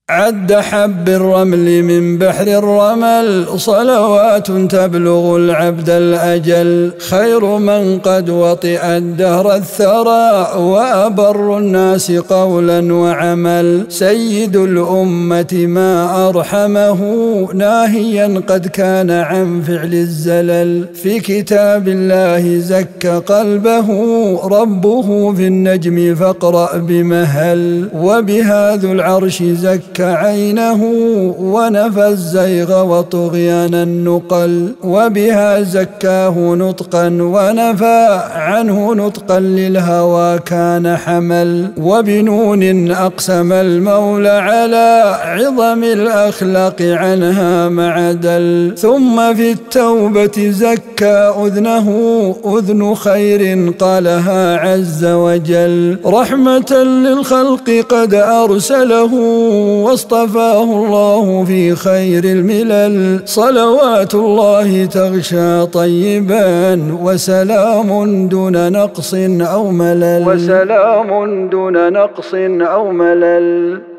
عد حب الرمل من بحر الرمل صلوات تبلغ العبد الأجل. خير من قد وطئ الدهر الثرى وأبر الناس قولا وعمل. سيد الأمة ما أرحمه ناهيا قد كان عن فعل الزلل. في كتاب الله زكى قلبه ربه في النجم فاقرأ بمهل. وبهذا العرش زكى عينه ونفى الزيغ وطغيان النقل. وبها زكاه نطقا ونفى عنه نطقا للهوى كان حمل. وبنون أقسم المولى على عظم الأخلاق عنها معدل. ثم في التوبة زكى أذنه أذن خير قالها عز وجل. رحمة للخلق قد أرسله واصطفاه الله في خير الملل. صلوات الله تغشى طيبا وسلام دون نقص أو ملل.